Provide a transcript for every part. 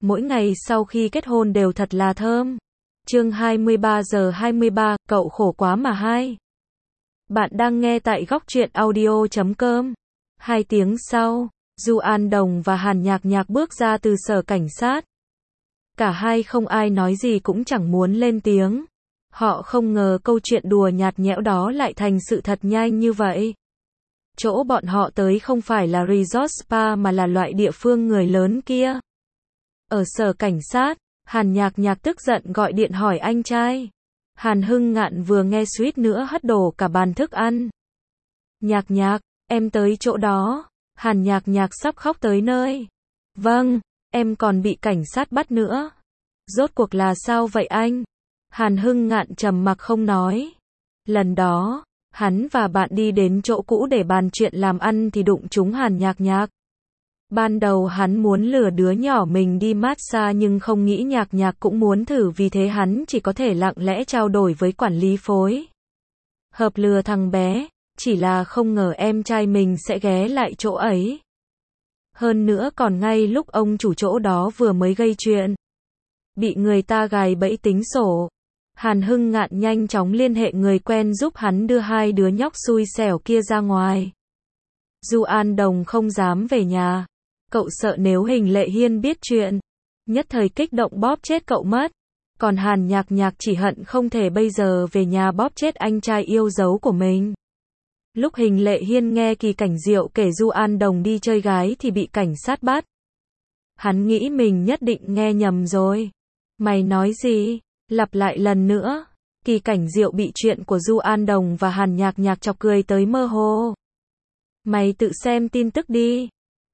mỗi ngày sau khi kết hôn đều thật là thơm. Chương 23 giờ 23, cậu khổ quá mà hai. Bạn đang nghe tại góc truyện audio.com. 2 tiếng sau, Du An Đồng và Hàn Nhạc Nhạc bước ra từ sở cảnh sát. Cả hai không ai nói gì cũng chẳng muốn lên tiếng. Họ không ngờ câu chuyện đùa nhạt nhẽo đó lại thành sự thật nhanh như vậy. Chỗ bọn họ tới không phải là resort spa mà là loại địa phương người lớn kia. Ở sở cảnh sát, Hàn Nhạc Nhạc tức giận gọi điện hỏi anh trai. Hàn Hưng Ngạn vừa nghe suýt nữa hất đổ cả bàn thức ăn. Nhạc Nhạc, em tới chỗ đó. Hàn Nhạc Nhạc sắp khóc tới nơi. Vâng, em còn bị cảnh sát bắt nữa. Rốt cuộc là sao vậy anh? Hàn Hưng Ngạn trầm mặc không nói. Lần đó, hắn và bạn đi đến chỗ cũ để bàn chuyện làm ăn thì đụng trúng Hàn Nhạc Nhạc. Ban đầu hắn muốn lừa đứa nhỏ mình đi massage nhưng không nghĩ Nhạc Nhạc cũng muốn thử, vì thế hắn chỉ có thể lặng lẽ trao đổi với quản lý phối hợp lừa thằng bé, chỉ là không ngờ em trai mình sẽ ghé lại chỗ ấy. Hơn nữa còn ngay lúc ông chủ chỗ đó vừa mới gây chuyện, bị người ta gài bẫy tính sổ. Hàn Hưng Ngạn nhanh chóng liên hệ người quen giúp hắn đưa hai đứa nhóc xui xẻo kia ra ngoài. Du An Đồng không dám về nhà. Cậu sợ nếu Hình Lệ Hiên biết chuyện, nhất thời kích động bóp chết cậu mất. Còn Hàn Nhạc Nhạc chỉ hận không thể bây giờ về nhà bóp chết anh trai yêu dấu của mình. Lúc Hình Lệ Hiên nghe Kỳ Cảnh Diệu kể Du An Đồng đi chơi gái thì bị cảnh sát bắt. Hắn nghĩ mình nhất định nghe nhầm rồi. Mày nói gì? Lặp lại lần nữa. Kỳ Cảnh Diệu bị chuyện của Du An Đồng và Hàn Nhạc Nhạc chọc cười tới mơ hồ. Mày tự xem tin tức đi.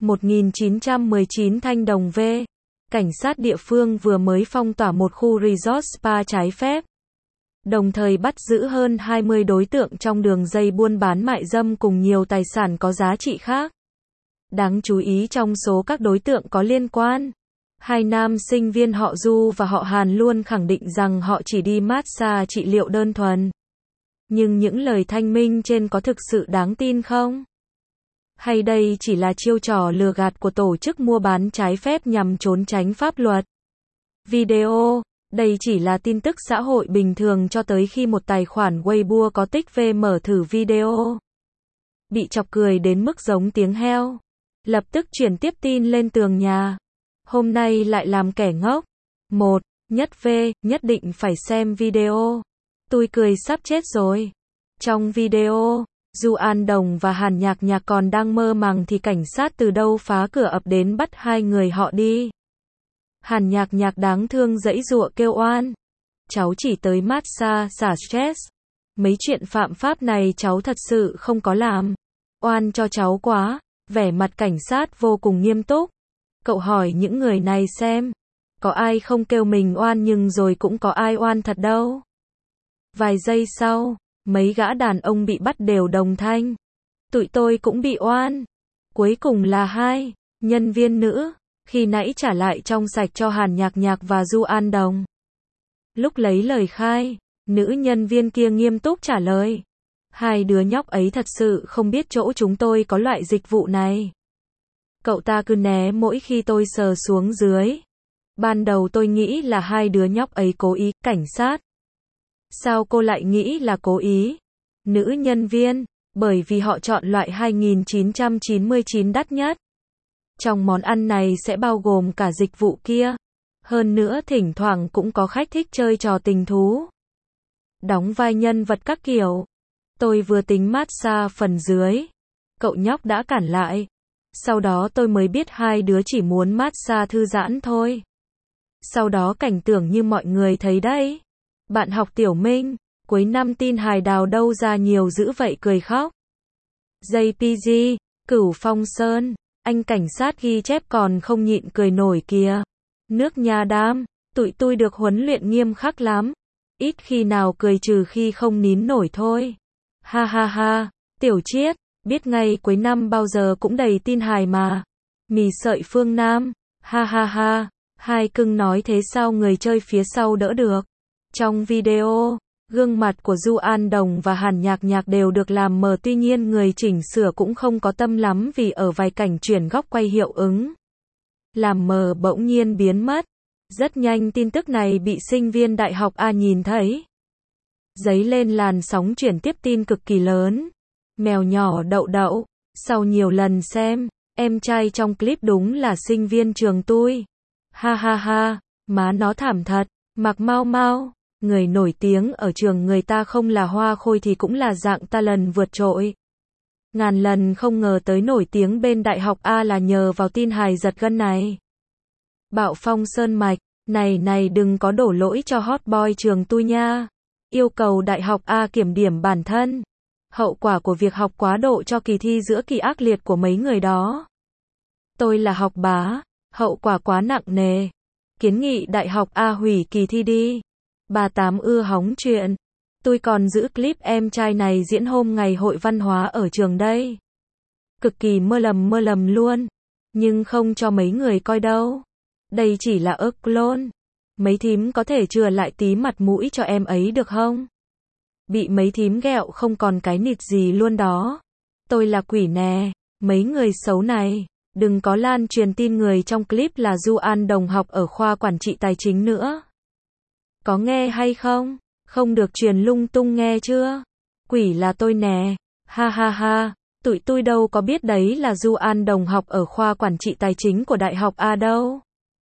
1919 Thanh Đồng V. Cảnh sát địa phương vừa mới phong tỏa một khu resort spa trái phép, đồng thời bắt giữ hơn 20 đối tượng trong đường dây buôn bán mại dâm cùng nhiều tài sản có giá trị khác. Đáng chú ý trong số các đối tượng có liên quan, hai nam sinh viên họ Du và họ Hàn luôn khẳng định rằng họ chỉ đi massage trị liệu đơn thuần. Nhưng những lời thanh minh trên có thực sự đáng tin không? Hay đây chỉ là chiêu trò lừa gạt của tổ chức mua bán trái phép nhằm trốn tránh pháp luật? Video, đây chỉ là tin tức xã hội bình thường cho tới khi một tài khoản Weibo có tích V mở thử video. Bị chọc cười đến mức giống tiếng heo. Lập tức chuyển tiếp tin lên tường nhà. Hôm nay lại làm kẻ ngốc. Nhất V, nhất định phải xem video. Tôi cười sắp chết rồi. Trong video, Du An Đồng và Hàn Nhạc Nhạc còn đang mơ màng thì cảnh sát từ đâu phá cửa ập đến bắt hai người họ đi. Hàn Nhạc Nhạc đáng thương giãy giụa kêu oan. Cháu chỉ tới massage xả stress. Mấy chuyện phạm pháp này cháu thật sự không có làm. Oan cho cháu quá. Vẻ mặt cảnh sát vô cùng nghiêm túc. Cậu hỏi những người này xem. Có ai không kêu mình oan, nhưng rồi cũng có ai oan thật đâu. Vài giây sau, mấy gã đàn ông bị bắt đều đồng thanh. Tụi tôi cũng bị oan. Cuối cùng là hai nhân viên nữ, khi nãy trả lại trong sạch cho Hàn Nhạc Nhạc và Du An Đồng. Lúc lấy lời khai, nữ nhân viên kia nghiêm túc trả lời. Hai đứa nhóc ấy thật sự không biết chỗ chúng tôi có loại dịch vụ này. Cậu ta cứ né mỗi khi tôi sờ xuống dưới. Ban đầu tôi nghĩ là hai đứa nhóc ấy cố ý. Cảnh sát: sao cô lại nghĩ là cố ý? Nữ nhân viên: bởi vì họ chọn loại 2999 đắt nhất. Trong món ăn này sẽ bao gồm cả dịch vụ kia. Hơn nữa thỉnh thoảng cũng có khách thích chơi trò tình thú, đóng vai nhân vật các kiểu. Tôi vừa tính massage phần dưới, cậu nhóc đã cản lại. Sau đó tôi mới biết hai đứa chỉ muốn massage thư giãn thôi. Sau đó cảnh tượng như mọi người thấy đấy. Bạn học Tiểu Minh, cuối năm tin hài đào đâu ra nhiều dữ vậy, cười khóc. JPG, Cửu Phong Sơn, anh cảnh sát ghi chép còn không nhịn cười nổi kìa. Nước nhà đam, tụi tôi được huấn luyện nghiêm khắc lắm. Ít khi nào cười trừ khi không nín nổi thôi. Ha ha ha, Tiểu Chiết, biết ngay cuối năm bao giờ cũng đầy tin hài mà. Mì sợi phương Nam, ha ha ha, hai cưng nói thế sao người chơi phía sau đỡ được. Trong video, gương mặt của Du An Đồng và Hàn Nhạc Nhạc đều được làm mờ, tuy nhiên người chỉnh sửa cũng không có tâm lắm vì ở vài cảnh chuyển góc quay hiệu ứng. làm mờ bỗng nhiên biến mất. Rất nhanh tin tức này bị sinh viên đại học A nhìn thấy. Dấy lên làn sóng chuyển tiếp tin cực kỳ lớn. Mèo nhỏ đậu đậu, sau nhiều lần xem, em trai trong clip đúng là sinh viên trường tôi. Ha ha ha, má nó thảm thật, Mạc Mau Mau, người nổi tiếng ở trường người ta không là hoa khôi thì cũng là dạng talent vượt trội. Ngàn lần không ngờ tới nổi tiếng bên đại học A là nhờ vào tin hài giật gân này. Bạo phong sơn mạch, này đừng có đổ lỗi cho hot boy trường tôi nha. Yêu cầu đại học A kiểm điểm bản thân. Hậu quả của việc học quá độ cho kỳ thi giữa kỳ ác liệt của mấy người đó. Tôi là học bá, hậu quả quá nặng nề. Kiến nghị đại học A hủy kỳ thi đi. Bà Tám ưa hóng chuyện. Tôi còn giữ clip em trai này diễn hôm ngày hội văn hóa ở trường đây. Cực kỳ mơ lầm luôn. Nhưng không cho mấy người coi đâu. Đây chỉ là ớt clone. Mấy thím có thể chừa lại tí mặt mũi cho em ấy được không? Bị mấy thím ghẹo không còn cái nịt gì luôn đó. Tôi là quỷ nè. Mấy người xấu này. Đừng có lan truyền tin người trong clip là Du An đồng học ở khoa quản trị tài chính nữa. Có nghe hay không? Không được truyền lung tung nghe chưa? Quỷ là tôi nè. Ha ha ha. Tụi tôi đâu có biết đấy là Du An đồng học ở khoa quản trị tài chính của đại học A đâu.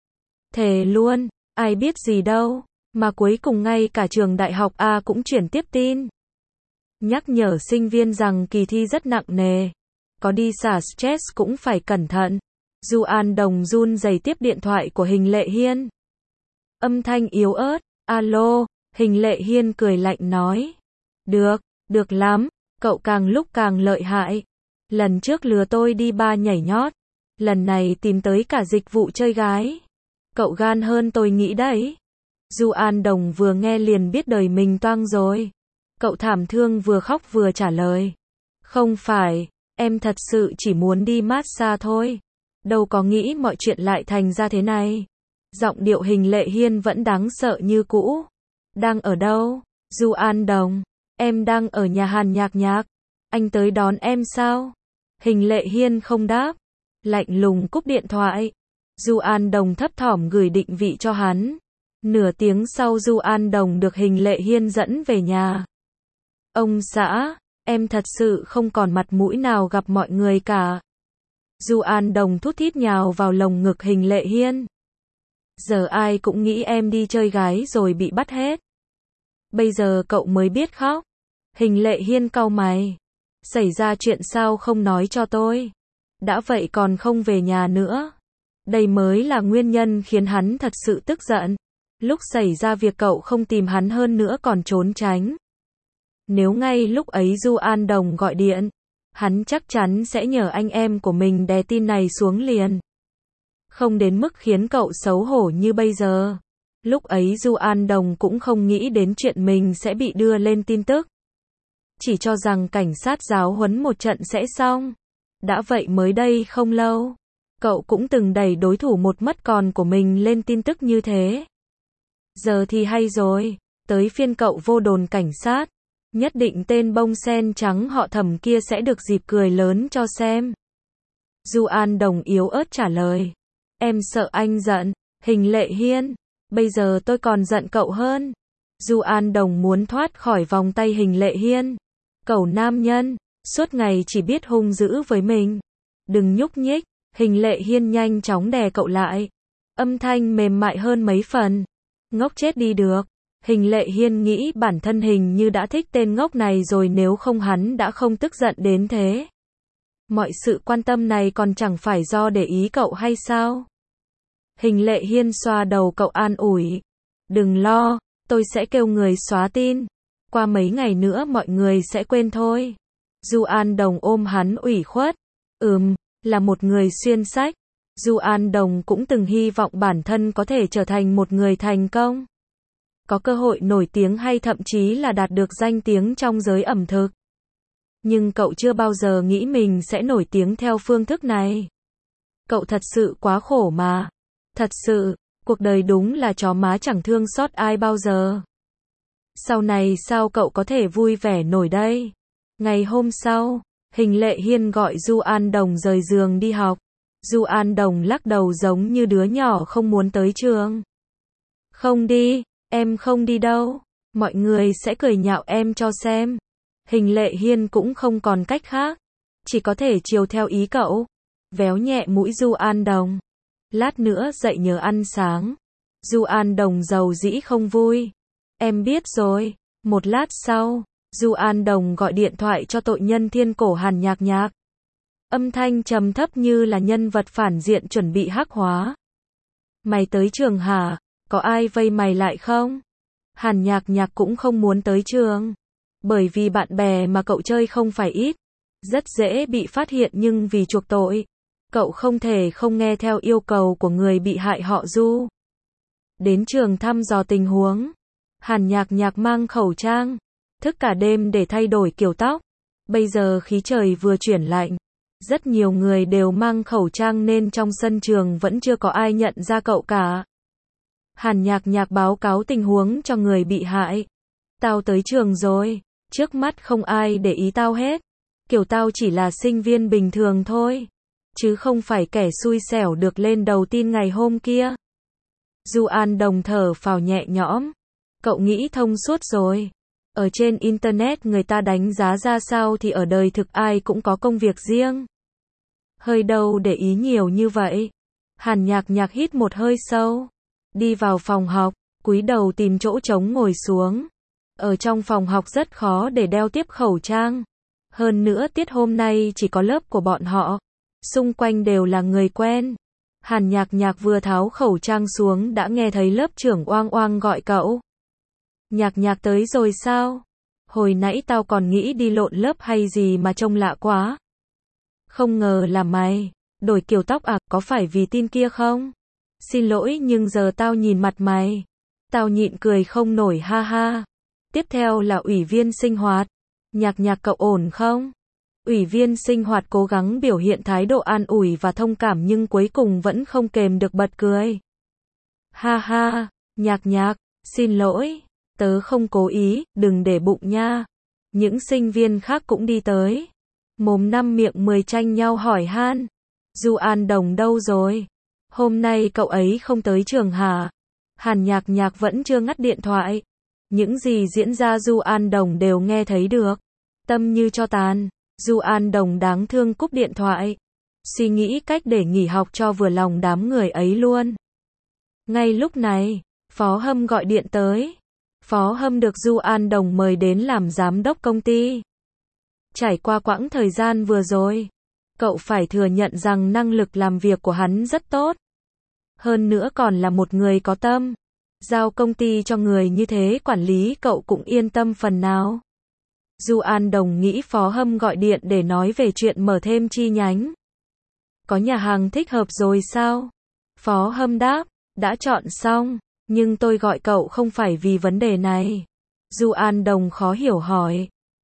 Thề luôn, ai biết gì đâu. Mà cuối cùng ngay cả trường đại học A cũng chuyển tiếp tin. Nhắc nhở sinh viên rằng kỳ thi rất nặng nề. Có đi xả stress cũng phải cẩn thận. Du An đồng run rẩy tiếp điện thoại của Hình Lệ Hiên. Âm thanh yếu ớt. Alo, Hình Lệ Hiên cười lạnh nói. Được lắm, cậu càng lúc càng lợi hại. Lần trước lừa tôi đi bar nhảy nhót. Lần này tìm tới cả dịch vụ chơi gái. Cậu gan hơn tôi nghĩ đấy. Du An đồng vừa nghe liền biết đời mình toang rồi. Cậu thảm thương vừa khóc vừa trả lời. Không phải, em thật sự chỉ muốn đi massage thôi. Đâu có nghĩ mọi chuyện lại thành ra thế này. Giọng điệu Hình Lệ Hiên vẫn đáng sợ như cũ. Đang ở đâu? Du An đồng, em đang ở nhà Hàn Nhạc. Anh tới đón em sao? Hình Lệ Hiên không đáp. Lạnh lùng cúp điện thoại. Du An đồng thấp thỏm gửi định vị cho hắn. Nửa tiếng sau Du An đồng được Hình Lệ Hiên dẫn về nhà. Ông xã, em thật sự không còn mặt mũi nào gặp mọi người cả. Du An đồng thút thít nhào vào lồng ngực Hình Lệ Hiên. Giờ ai cũng nghĩ em đi chơi gái rồi bị bắt hết. Bây giờ cậu mới biết khóc. Hình Lệ Hiên cau mày. Xảy ra chuyện sao không nói cho tôi? Đã vậy còn không về nhà nữa. Đây mới là nguyên nhân khiến hắn thật sự tức giận. Lúc xảy ra việc cậu không tìm hắn hơn nữa còn trốn tránh. Nếu ngay lúc ấy Du An đồng gọi điện, hắn chắc chắn sẽ nhờ anh em của mình đè tin này xuống liền. Không đến mức khiến cậu xấu hổ như bây giờ. Lúc ấy Du An đồng cũng không nghĩ đến chuyện mình sẽ bị đưa lên tin tức. Chỉ cho rằng cảnh sát giáo huấn một trận sẽ xong. Đã vậy mới đây không lâu, cậu cũng từng đẩy đối thủ một mất còn của mình lên tin tức như thế. Giờ thì hay rồi, tới phiên cậu vô đồn cảnh sát. Nhất định tên bông sen trắng họ Thẩm kia sẽ được dịp cười lớn cho xem. Du An đồng yếu ớt trả lời. Em sợ anh giận. Hình Lệ Hiên, bây giờ tôi còn giận cậu hơn. Du An đồng muốn thoát khỏi vòng tay Hình Lệ Hiên. Cậu nam nhân, suốt ngày chỉ biết hung dữ với mình. Đừng nhúc nhích. Hình Lệ Hiên nhanh chóng đè cậu lại. Âm thanh mềm mại hơn mấy phần. Ngốc chết đi được. Hình Lệ Hiên nghĩ bản thân hình như đã thích tên ngốc này rồi, nếu không hắn đã không tức giận đến thế. Mọi sự quan tâm này còn chẳng phải do để ý cậu hay sao? Hình Lệ Hiên xoa đầu cậu an ủi. Đừng lo, tôi sẽ kêu người xóa tin. Qua mấy ngày nữa mọi người sẽ quên thôi. Du An đồng ôm hắn ủy khuất. Là một người xuyên sách. Du An đồng cũng từng hy vọng bản thân có thể trở thành một người thành công. Có cơ hội nổi tiếng hay thậm chí là đạt được danh tiếng trong giới ẩm thực. Nhưng cậu chưa bao giờ nghĩ mình sẽ nổi tiếng theo phương thức này. Cậu thật sự quá khổ mà. Thật sự, cuộc đời đúng là chó má chẳng thương xót ai bao giờ. Sau này sao cậu có thể vui vẻ nổi đây? Ngày hôm sau, Hình Lệ Hiên gọi Du An đồng rời giường đi học. Du An Đồng lắc đầu giống như đứa nhỏ không muốn tới trường. Không đi, em không đi đâu. Mọi người sẽ cười nhạo em cho xem. Hình Lệ Hiên cũng không còn cách khác. Chỉ có thể chiều theo ý cậu. Véo nhẹ mũi Du An Đồng. Lát nữa dậy nhớ ăn sáng. Du An Đồng giàu dĩ không vui. Em biết rồi. Một lát sau, Du An Đồng gọi điện thoại cho tội nhân thiên cổ Hàn Nhạc Nhạc. Âm thanh trầm thấp như là nhân vật phản diện chuẩn bị hắc hóa. Mày tới trường hả? Có ai vây mày lại không? Hàn Nhạc Nhạc cũng không muốn tới trường. Bởi vì bạn bè mà cậu chơi không phải ít. Rất dễ bị phát hiện nhưng vì chuộc tội. Cậu không thể không nghe theo yêu cầu của người bị hại họ Du. Đến trường thăm dò tình huống. Hàn Nhạc Nhạc mang khẩu trang. Thức cả đêm để thay đổi kiểu tóc. Bây giờ khí trời vừa chuyển lạnh. Rất nhiều người đều mang khẩu trang nên trong sân trường vẫn chưa có ai nhận ra cậu cả. Hàn Nhạc Nhạc báo cáo tình huống cho người bị hại. Tao tới trường rồi. Trước mắt không ai để ý tao hết. Kiểu tao chỉ là sinh viên bình thường thôi. Chứ không phải kẻ xui xẻo được lên đầu tin ngày hôm kia. Du An Đồng thở phào nhẹ nhõm. Cậu nghĩ thông suốt rồi. Ở trên Internet người ta đánh giá ra sao thì ở đời thực ai cũng có công việc riêng. Hơi đâu để ý nhiều như vậy. Hàn Nhạc Nhạc hít một hơi sâu. Đi vào phòng học, cúi đầu tìm chỗ trống ngồi xuống. Ở trong phòng học rất khó để đeo tiếp khẩu trang. Hơn nữa tiết hôm nay chỉ có lớp của bọn họ. Xung quanh đều là người quen. Hàn Nhạc Nhạc vừa tháo khẩu trang xuống đã nghe thấy lớp trưởng Oang Oang gọi cậu. Nhạc Nhạc tới rồi sao? Hồi nãy tao còn nghĩ đi lộn lớp hay gì mà trông lạ quá. Không ngờ là mày. Đổi kiểu tóc à, có phải vì tin kia không? Xin lỗi nhưng giờ tao nhìn mặt mày. Tao nhịn cười không nổi ha ha. Tiếp theo là ủy viên sinh hoạt. Nhạc Nhạc cậu ổn không? Ủy viên sinh hoạt cố gắng biểu hiện thái độ an ủi và thông cảm nhưng cuối cùng vẫn không kềm được bật cười. Ha ha, Nhạc Nhạc, xin lỗi, tớ không cố ý, đừng để bụng nha. Những sinh viên khác cũng đi tới. Mồm năm miệng 10 tranh nhau hỏi han. Du An Đồng đâu rồi? Hôm nay cậu ấy không tới trường hả? Hàn Nhạc Nhạc vẫn chưa ngắt điện thoại. Những gì diễn ra Du An Đồng đều nghe thấy được. Tâm như cho tàn. Du An Đồng đáng thương cúp điện thoại. Suy nghĩ cách để nghỉ học cho vừa lòng đám người ấy luôn. Ngay lúc này, Phó Hâm gọi điện tới. Phó Hâm được Du An Đồng mời đến làm giám đốc công ty. Trải qua quãng thời gian vừa rồi, cậu phải thừa nhận rằng năng lực làm việc của hắn rất tốt. Hơn nữa còn là một người có tâm. Giao công ty cho người như thế quản lý cậu cũng yên tâm phần nào. Du An Đồng nghĩ Phó Hâm gọi điện để nói về chuyện mở thêm chi nhánh. Có nhà hàng thích hợp rồi sao? Phó Hâm đáp, đã chọn xong, nhưng tôi gọi cậu không phải vì vấn đề này. Du An Đồng khó hiểu hỏi.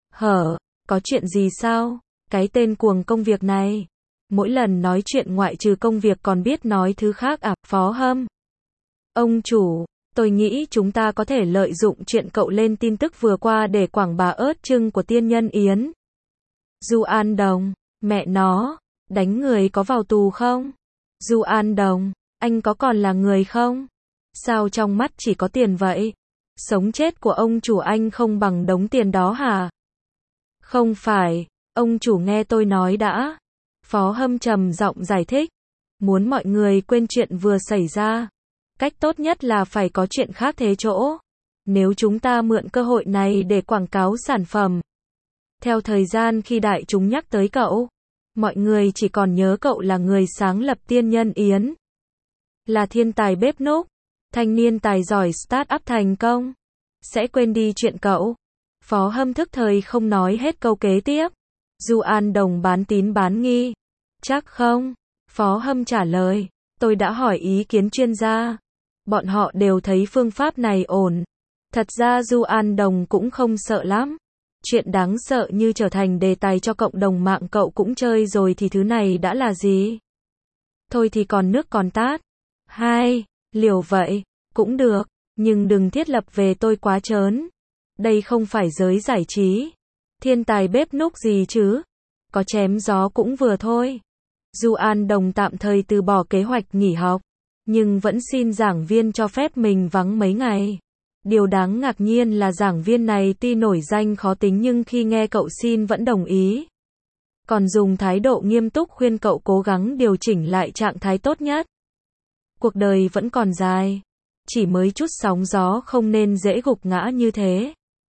Có chuyện gì sao? Cái tên cuồng công việc này. Mỗi lần nói chuyện ngoại trừ công việc còn biết nói thứ khác à, Phó Hâm? Ông chủ, tôi nghĩ chúng ta có thể lợi dụng chuyện cậu lên tin tức vừa qua để quảng bá ớt trưng của Tiên Nhân Yến. Du An Đồng, mẹ nó, đánh người có vào tù không? Du An Đồng, anh có còn là người không? Sao trong mắt chỉ có tiền vậy? Sống chết của ông chủ anh không bằng đống tiền đó hả? Không phải, ông chủ nghe tôi nói đã. Phó Hâm trầm giọng giải thích. Muốn mọi người quên chuyện vừa xảy ra. Cách tốt nhất là phải có chuyện khác thế chỗ. Nếu chúng ta mượn cơ hội này để quảng cáo sản phẩm. Theo thời gian khi đại chúng nhắc tới cậu, mọi người chỉ còn nhớ cậu là người sáng lập Tiên Nhân Yến. Là thiên tài bếp núc, thanh niên tài giỏi start-up thành công. Sẽ quên đi chuyện cậu. Phó Hâm thức thời không nói hết câu kế tiếp. Du An Đồng bán tín bán nghi. Chắc không? Phó Hâm trả lời. Tôi đã hỏi ý kiến chuyên gia. Bọn họ đều thấy phương pháp này ổn. Thật ra Du An Đồng cũng không sợ lắm. Chuyện đáng sợ như trở thành đề tài cho cộng đồng mạng cậu cũng chơi rồi thì thứ này đã là gì? Thôi thì còn nước còn tát. Liều vậy, cũng được, nhưng đừng thiết lập về tôi quá trớn. Đây không phải giới giải trí. Thiên tài bếp núc gì chứ? Có chém gió cũng vừa thôi. Du An Đồng tạm thời từ bỏ kế hoạch nghỉ học, nhưng vẫn xin giảng viên cho phép mình vắng mấy ngày. Điều đáng ngạc nhiên là giảng viên này tuy nổi danh khó tính nhưng khi nghe cậu xin vẫn đồng ý. Còn dùng thái độ nghiêm túc khuyên cậu cố gắng điều chỉnh lại trạng thái tốt nhất. Cuộc đời vẫn còn dài, chỉ mới chút sóng gió không nên dễ gục ngã như thế.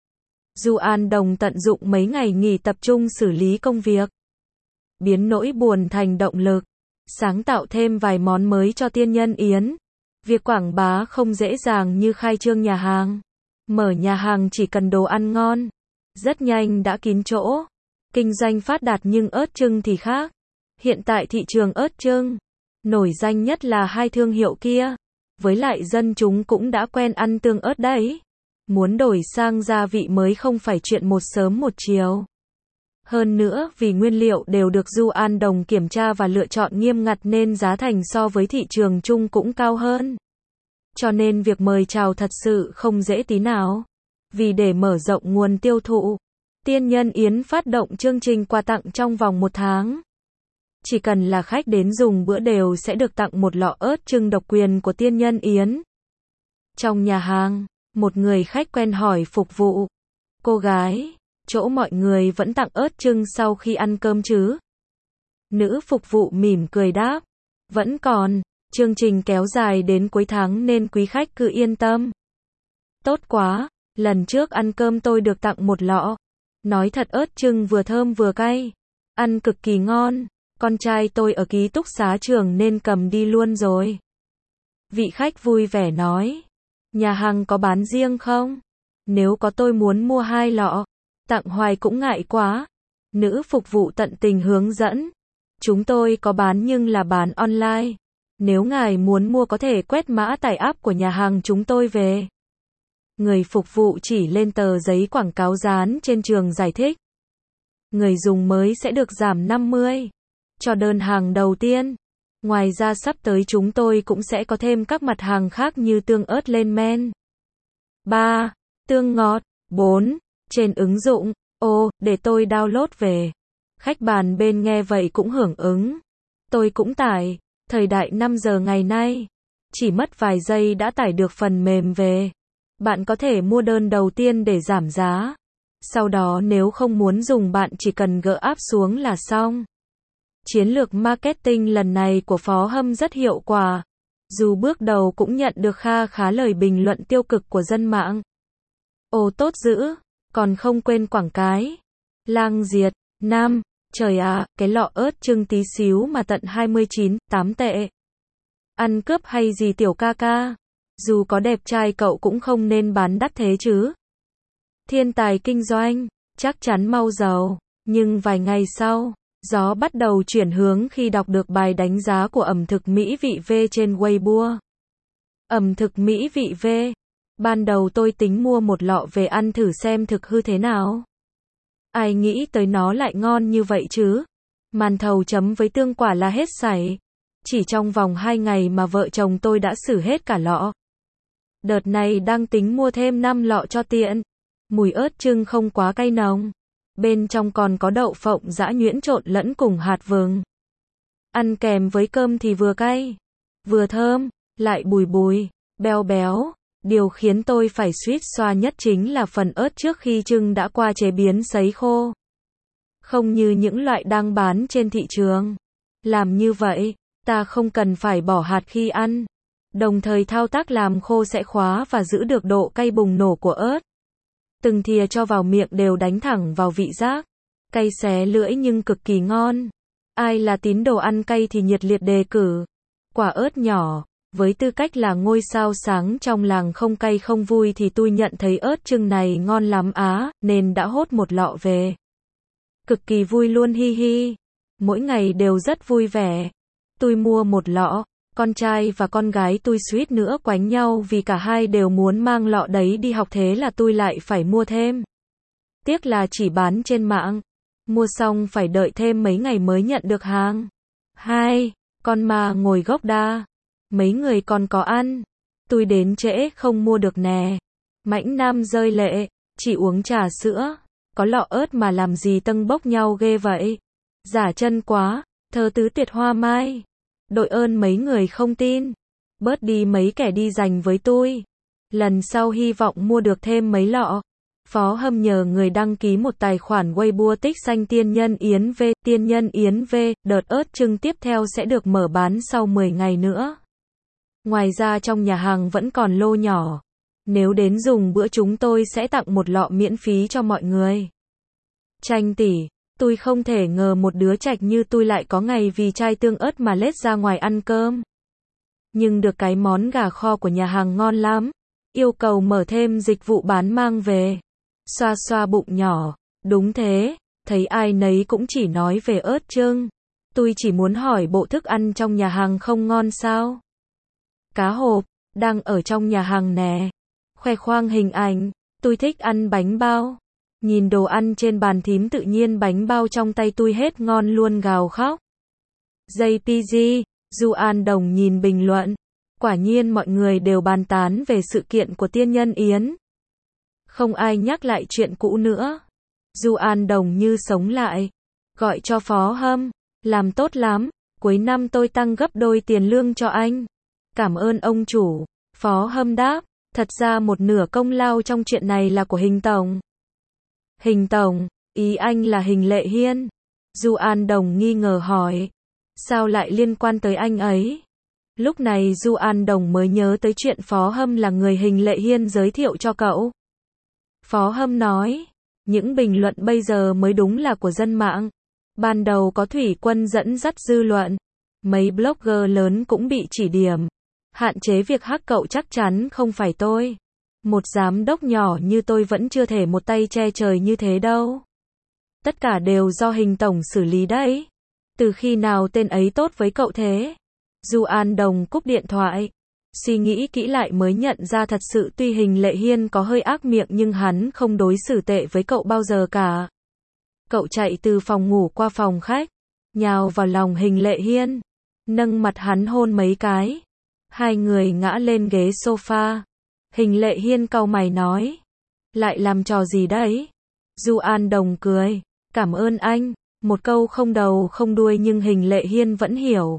Du An Đồng tận dụng mấy ngày nghỉ tập trung xử lý công việc, biến nỗi buồn thành động lực, sáng tạo thêm vài món mới cho Tiên Nhân Yến. Việc quảng bá không dễ dàng như khai trương nhà hàng. Mở nhà hàng chỉ cần đồ ăn ngon, rất nhanh đã kín chỗ. Kinh doanh phát đạt nhưng ớt chưng thì khác. Hiện tại thị trường ớt chưng, nổi danh nhất là hai thương hiệu kia. Với lại dân chúng cũng đã quen ăn tương ớt đấy. Muốn đổi sang gia vị mới không phải chuyện một sớm một chiều. Hơn nữa, vì nguyên liệu đều được Du An Đồng kiểm tra và lựa chọn nghiêm ngặt nên giá thành so với thị trường chung cũng cao hơn. Cho nên việc mời chào thật sự không dễ tí nào. Vì để mở rộng nguồn tiêu thụ, Tiên Nhân Yến phát động chương trình quà tặng trong vòng 1 tháng. Chỉ cần là khách đến dùng bữa đều sẽ được tặng một lọ ớt chưng độc quyền của Tiên Nhân Yến. Trong nhà hàng, một người khách quen hỏi phục vụ: "Cô gái, chỗ mọi người vẫn tặng ớt chưng sau khi ăn cơm chứ?" Nữ phục vụ mỉm cười đáp: "Vẫn còn, chương trình kéo dài đến cuối tháng nên quý khách cứ yên tâm." "Tốt quá, lần trước ăn cơm tôi được tặng một lọ. Nói thật ớt chưng vừa thơm vừa cay, ăn cực kỳ ngon. Con trai tôi ở ký túc xá trường nên cầm đi luôn rồi." Vị khách vui vẻ nói: "Nhà hàng có bán riêng không? Nếu có tôi muốn mua 2 lọ. Tặng hoài cũng ngại quá." Nữ phục vụ tận tình hướng dẫn: "Chúng tôi có bán nhưng là bán online. Nếu ngài muốn mua có thể quét mã tải app của nhà hàng chúng tôi về." Người phục vụ chỉ lên tờ giấy quảng cáo dán trên trường giải thích: "Người dùng mới sẽ được giảm 50 cho đơn hàng đầu tiên. Ngoài ra sắp tới chúng tôi cũng sẽ có thêm các mặt hàng khác như tương ớt lên men. 3. Tương ngọt. 4. Trên ứng dụng. Ồ, để tôi download về." Khách bàn bên nghe vậy cũng hưởng ứng. Tôi cũng tải. Thời đại 5 giờ ngày nay, chỉ mất vài giây đã tải được phần mềm về. Bạn có thể mua đơn đầu tiên để giảm giá. Sau đó nếu không muốn dùng bạn chỉ cần gỡ app xuống là xong. Chiến lược marketing lần này của Phó Hâm rất hiệu quả. Dù bước đầu cũng nhận được kha khá lời bình luận tiêu cực của dân mạng. Ồ tốt dữ, còn không quên quảng cái. Lang Diệt, Nam, trời ạ, cái lọ ớt chưng tí xíu mà tận 29,8 tệ. Ăn cướp hay gì tiểu ca ca? Dù có đẹp trai cậu cũng không nên bán đắt thế chứ. Thiên tài kinh doanh, chắc chắn mau giàu. Nhưng vài ngày sau, gió bắt đầu chuyển hướng khi đọc được bài đánh giá của ẩm thực Mỹ Vị V trên Weibo. Ẩm thực Mỹ Vị V. Ban đầu tôi tính mua một lọ về ăn thử xem thực hư thế nào. Ai nghĩ tới nó lại ngon như vậy chứ. Màn thầu chấm với tương quả là hết sảy. Chỉ trong vòng 2 ngày mà vợ chồng tôi đã xử hết cả lọ. Đợt này đang tính mua thêm 5 lọ cho tiện. Mùi ớt chưng không quá cay nồng. Bên trong còn có đậu phộng giã nhuyễn trộn lẫn cùng hạt vừng. Ăn kèm với cơm thì vừa cay, vừa thơm, lại bùi bùi, béo béo. Điều khiến tôi phải suýt xoa nhất chính là phần ớt trước khi chưng đã qua chế biến sấy khô. Không như những loại đang bán trên thị trường. Làm như vậy, ta không cần phải bỏ hạt khi ăn. Đồng thời thao tác làm khô sẽ khóa và giữ được độ cay bùng nổ của ớt. Từng thìa cho vào miệng đều đánh thẳng vào vị giác. Cay xé lưỡi nhưng cực kỳ ngon. Ai là tín đồ ăn cay thì nhiệt liệt đề cử. Quả ớt nhỏ, với tư cách là ngôi sao sáng trong làng không cay không vui thì tôi nhận thấy ớt chưng này ngon lắm á, nên đã hốt một lọ về. Cực kỳ vui luôn hi hi. Mỗi ngày đều rất vui vẻ. Tôi mua một lọ. Con trai và con gái tôi suýt nữa quánh nhau vì cả hai đều muốn mang lọ đấy đi học thế là tôi lại phải mua thêm. Tiếc là chỉ bán trên mạng. Mua xong phải đợi thêm mấy ngày mới nhận được hàng. 2. Con ma ngồi gốc đa. Mấy người còn có ăn. Tôi đến trễ không mua được nè. Mãnh Nam rơi lệ. Chỉ uống trà sữa. Có lọ ớt mà làm gì tâng bốc nhau ghê vậy. Giả chân quá. Thơ tứ tuyệt hoa mai. Đội ơn mấy người không tin. Bớt đi mấy kẻ đi giành với tôi. Lần sau hy vọng mua được thêm mấy lọ. Phó Hâm nhờ người đăng ký một tài khoản Weibo tích xanh Tiên Nhân Yến V. Tiên Nhân Yến V, đợt ớt trưng tiếp theo sẽ được mở bán sau 10 ngày nữa. Ngoài ra trong nhà hàng vẫn còn lô nhỏ. Nếu đến dùng bữa chúng tôi sẽ tặng một lọ miễn phí cho mọi người. Tranh tỷ, tôi không thể ngờ một đứa trạch như tôi lại có ngày vì chai tương ớt mà lết ra ngoài ăn cơm. Nhưng được cái món gà kho của nhà hàng ngon lắm. Yêu cầu mở thêm dịch vụ bán mang về. Xoa xoa bụng nhỏ. Đúng thế, thấy ai nấy cũng chỉ nói về ớt trưng. Tôi chỉ muốn hỏi bộ thức ăn trong nhà hàng không ngon sao? Cá hộp, đang ở trong nhà hàng nè. Khoe khoang hình ảnh, tôi thích ăn bánh bao. Nhìn đồ ăn trên bàn thím tự nhiên bánh bao trong tay tôi hết ngon luôn gào khóc. JPG, Du An Đồng nhìn bình luận. Quả nhiên mọi người đều bàn tán về sự kiện của Tiên Nhân Yến. Không ai nhắc lại chuyện cũ nữa. Du An Đồng như sống lại. Gọi cho Phó Hâm. Làm tốt lắm. Cuối năm tôi tăng gấp đôi tiền lương cho anh. Cảm ơn ông chủ. Phó Hâm đáp. Thật ra một nửa công lao trong chuyện này là của Hình Tổng. Hình Tổng, ý anh là Hình Lệ Hiên. Du An Đồng nghi ngờ hỏi. Sao lại liên quan tới anh ấy? Lúc này Du An Đồng mới nhớ tới chuyện Phó Hâm là người Hình Lệ Hiên giới thiệu cho cậu. Phó Hâm nói. Những bình luận bây giờ mới đúng là của dân mạng. Ban đầu có Thủy Quân dẫn dắt dư luận. Mấy blogger lớn cũng bị chỉ điểm. Hạn chế việc hack cậu chắc chắn không phải tôi. Một giám đốc nhỏ như tôi vẫn chưa thể một tay che trời như thế đâu. Tất cả đều do Hình Tổng xử lý đấy. Từ khi nào tên ấy tốt với cậu thế? Du An Đồng cúp điện thoại. Suy nghĩ kỹ lại mới nhận ra thật sự tuy Hình Lệ Hiên có hơi ác miệng nhưng hắn không đối xử tệ với cậu bao giờ cả. Cậu chạy từ phòng ngủ qua phòng khách. Nhào vào lòng Hình Lệ Hiên. Nâng mặt hắn hôn mấy cái. Hai người ngã lên ghế sofa. Hình Lệ Hiên cau mày nói. Lại làm trò gì đấy? Du An Đồng cười. Cảm ơn anh. Một câu không đầu không đuôi nhưng Hình Lệ Hiên vẫn hiểu.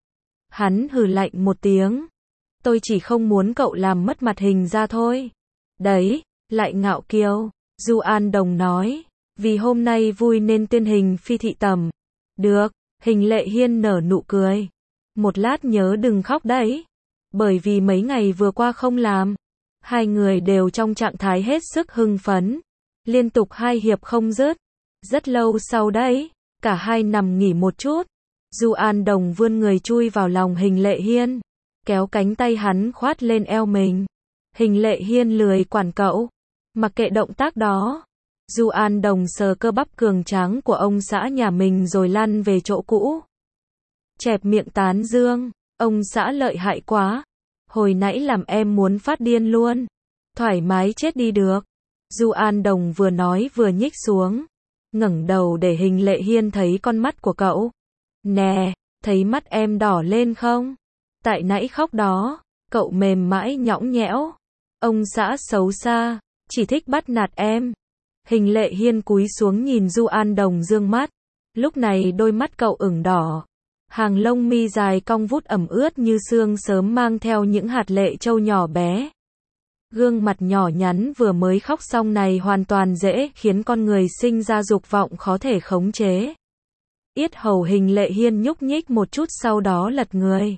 Hắn hừ lạnh một tiếng. Tôi chỉ không muốn cậu làm mất mặt Hình ra thôi. Đấy, lại ngạo kiêu. Du An Đồng nói. Vì hôm nay vui nên tuyên Hình phi thị tầm. Được, Hình Lệ Hiên nở nụ cười. Một lát nhớ đừng khóc đấy. Bởi vì mấy ngày vừa qua không làm. Hai người đều trong trạng thái hết sức hưng phấn. Liên tục 2 hiệp không dứt. Rất lâu sau đấy, cả hai nằm nghỉ một chút. Du An Đồng vươn người chui vào lòng Hình Lệ Hiên. Kéo cánh tay hắn khoát lên eo mình. Hình Lệ Hiên lười quản cậu. Mặc kệ động tác đó. Du An Đồng sờ cơ bắp cường tráng của ông xã nhà mình rồi lăn về chỗ cũ. Chẹp miệng tán dương. Ông xã lợi hại quá. Hồi nãy làm em muốn phát điên luôn. Thoải mái chết đi được. Du An Đồng vừa nói vừa nhích xuống. Ngẩng đầu để Hình Lệ Hiên thấy con mắt của cậu. Nè, thấy mắt em đỏ lên không? Tại nãy khóc đó. Cậu mềm mãi nhõng nhẽo. Ông xã xấu xa. Chỉ thích bắt nạt em. Hình Lệ Hiên cúi xuống nhìn Du An Đồng dương mắt. Lúc này đôi mắt cậu ửng đỏ. Hàng lông mi dài cong vút ẩm ướt như sương sớm mang theo những hạt lệ trâu nhỏ bé. Gương mặt nhỏ nhắn vừa mới khóc xong này hoàn toàn dễ khiến con người sinh ra dục vọng khó thể khống chế. Yết hầu Hình Lệ Hiên nhúc nhích một chút sau đó lật người.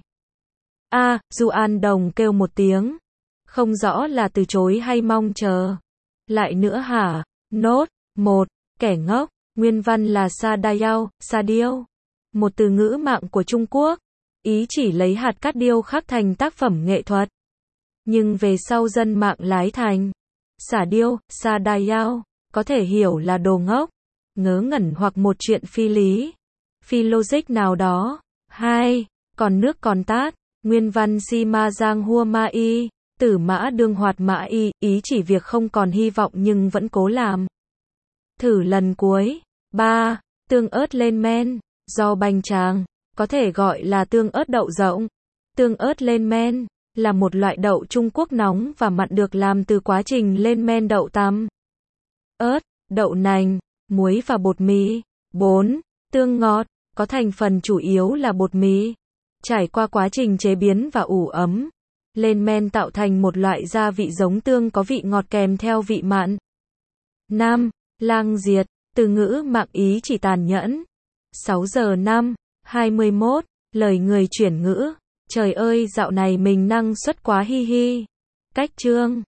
A, Du An Đồng kêu một tiếng. Không rõ là từ chối hay mong chờ. Lại nữa hả? Nốt, 1, kẻ ngốc, nguyên văn là sa điêu, sa điêu. Một từ ngữ mạng của Trung Quốc. Ý chỉ lấy hạt cát điêu khắc thành tác phẩm nghệ thuật. Nhưng về sau dân mạng lái thành xả điêu, sa điêu, có thể hiểu là đồ ngốc, ngớ ngẩn hoặc một chuyện phi lý, phi logic nào đó. 2. Còn nước còn tát, nguyên văn si ma giang hua ma y, tử mã đương hoạt mã y, ý chỉ việc không còn hy vọng nhưng vẫn cố làm. Thử lần cuối. 3. Tương ớt lên men, do bánh tráng, có thể gọi là tương ớt đậu rỗng. Tương ớt lên men là một loại đậu Trung Quốc nóng và mặn được làm từ quá trình lên men đậu tằm, ớt, đậu nành, muối và bột mì. 4. Tương ngọt, có thành phần chủ yếu là bột mì. Trải qua quá trình chế biến và ủ ấm, lên men tạo thành một loại gia vị giống tương có vị ngọt kèm theo vị mặn. Nam, lang diệt, từ ngữ Mạng Ý chỉ tàn nhẫn. 6:21, lời người chuyển ngữ. Trời ơi dạo này mình năng suất quá hi hi. Cách chương